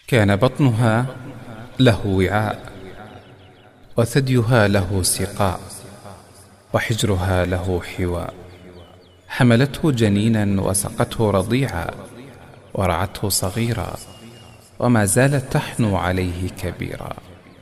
كان بطنها له وعاء، وثديها له سقاء، وحجرها له حواء. حملته جنينا وسقته رضيعا، ورعته صغيرا، وما زالت تحنو عليه كبيرا.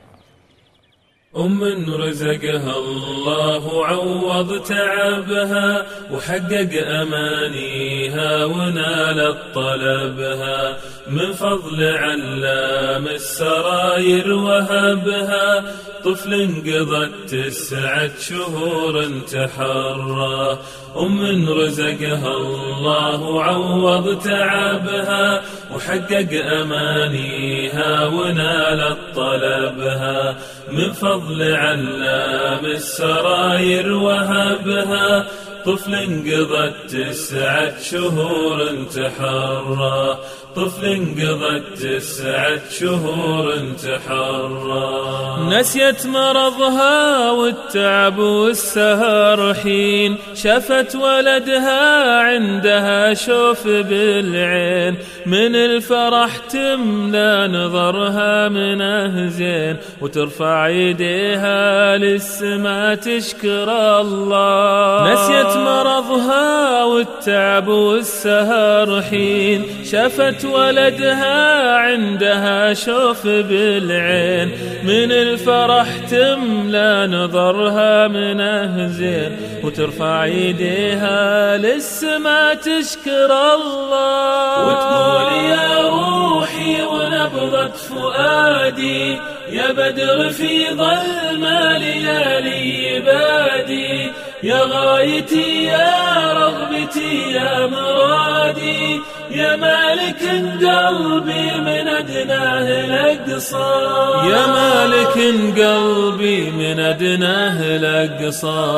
رزقها الله عوض تعبها، وحقق أمانيها ونالت طلبها، من فضل علام السراير وهبها، طفل قضت 9 شهور تحرى. رزقها الله عوض تعبها، وحقق أمانيها ونالت طلبها، من فضل علام السراير وهبها، طفل قضت 9 شهور تحرى، طفل قضت 9 شهور تحرى. نسيت مرضها والتعب والسهر حين شفت ولدها عندها شوف بالعين، من الفرح تملى نظرها منه زين، وترفع يديها للسما تشكر الله. نسيت مرضها والتعب والسهر حين شفت ولدها عندها شوف بالعين، من الفرح تملى نظرها منه زين، وترفع يديها للسما تشكر الله. وتقول يا روحي ونبضة فؤادي، يا بدر في ظلمة ليالي بادي، يا غايتي يا رغبتي يا مرادي، يا مالك قلبي من أدناه لأقصى، يا مالك قلبي من أدناه لأقصى.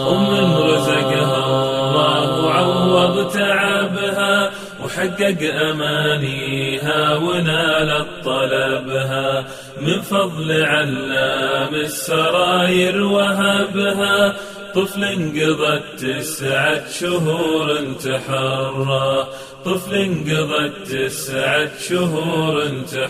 رزقها الله عوض تعبها، وحقق أمانيها ونالت طلبها، من فضل علام السراير وهبها، طفل قضت 9 شهور تحرى، طفل قضت 9 شهور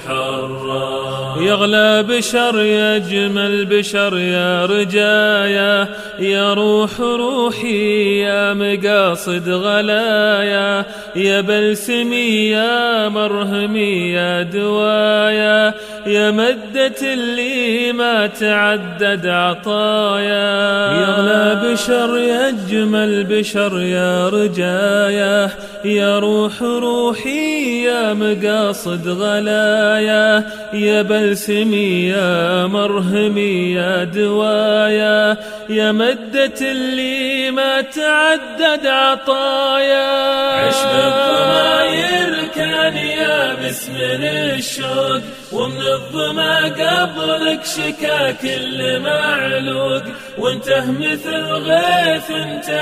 تحرى. يغلى بشر يجمل بشر يا رجايا، يا روح روحي يا مقاصد غلايا، يا بلسمي يا مرهمي يا دوايا، يا مدة اللي ما تعدد عطايا. يغلى بشر يجمل بشر يا رجايا، يا روح روحي يا مقاصد غلايا، يا بلسمي يا مرهمي يا دوايا، يا مدة اللي ما تعدد عطايا. عش بالضماير كان يابس من الشوق، ومن الظما قبلك شكا كل معلوق، وانته مثل غيث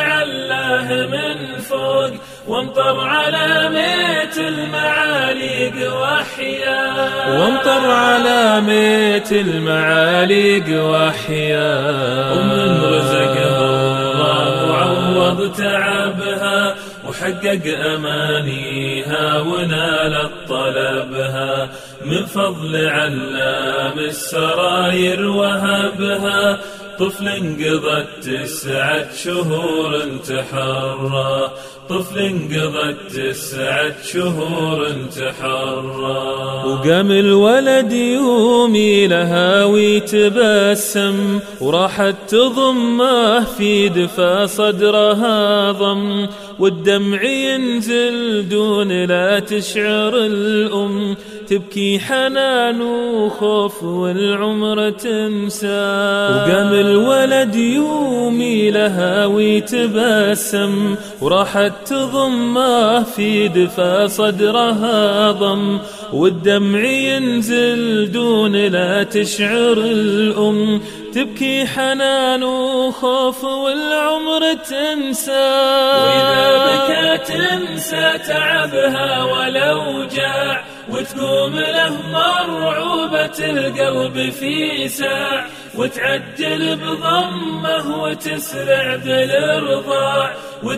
تعلاه من فوق، وامطر على ميت المعاليق وحياه، وامطر على ميت المعاليق وحياه. رزقها الله عوض تعبها، وحقق أمانيها ونالت طلبها، من فضل علام السراير وهبها، طفل قضت 9 شهور تحرى، طفل قضت 9 شهور تحرى. وقام الولد يومي لها ويتبسم، وراحت تضمه في دفا صدرها ضم، والدمع ينزل دون لا تشعر الأم، تبكي حنان وخوف والعمر تنسى. وقام الولد يومي لها ويتبسم، وراحت تضمه في دفا صدرها ضم، والدمع ينزل دون لا تشعر الأم، تبكي حنان وخوف والعمر تنسى. وإذا بكت تنسى تعبها والأوجاع، وتقوم له مرعوبة القلب في ساع، وتعجل بضمه وتسرع بالارضاع،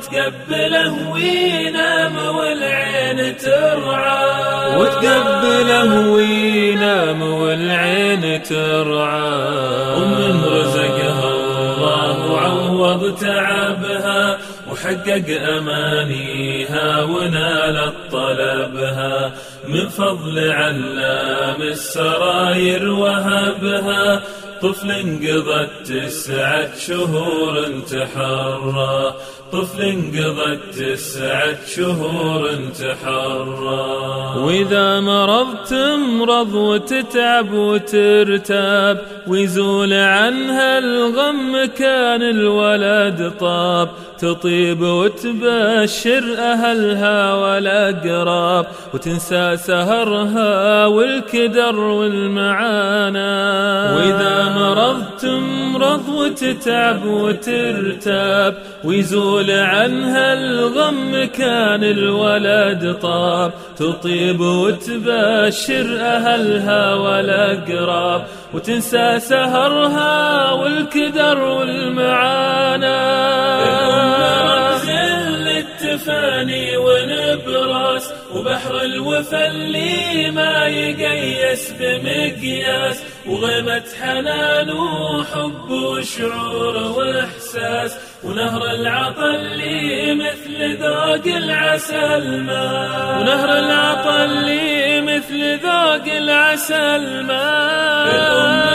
وتقبله وينام والعين ترعى، وتقبله ترعى. ومن رزقها الله عوض تعبها وحقق أمانيها ونالت طلبها، من فضل علام السراير وهبها طفل قضت 9 شهور تحرى، طفل قضت 9 شهور تحرى. وإذا مرضت تمرض وتتعب وترتاب ويزول عنها الغم كان الولد طاب، تطيب وتبشر أهلها والأقراب وتنسى سهرها والكدر والمعاناة. وإذا مرضت تمرض وتتعب وترتاب ويزول عنها الغم كان الولد طاب، تطيب وتبشر أهلها والأقراب وتنسى سهرها والكدر والمعاناة. التفاني ونبراس وبحر الوفا اللي ما يقيس بمقياس، وغيمة حنان وحب وشعور وإحساس، ونهر العطا اللي مثل ذوق العسل ماء، ونهر العطا اللي مثل ذوق العسل ماء.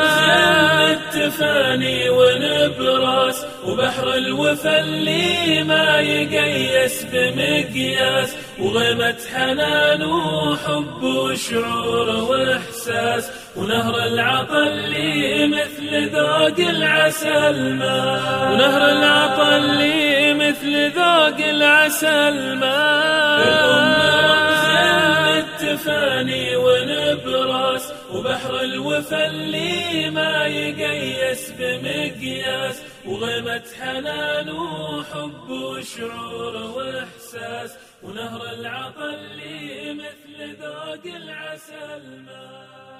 التفاني ونبراس وبحر الوفا اللي ما يقيس بمقياس، وغيمة حنان وحب وشعور وإحساس، ونهر العطا اللي مثل ذوق العسل ماء، ونهر العطا اللي مثل ذوق العسل ماء. التفاني ونبراس وبحر الوفا اللي ما يقيس بمقياس، وغيمة حنان وحب وشعور وإحساس، ونهر العطا اللي مثل ذوق العسل ماء.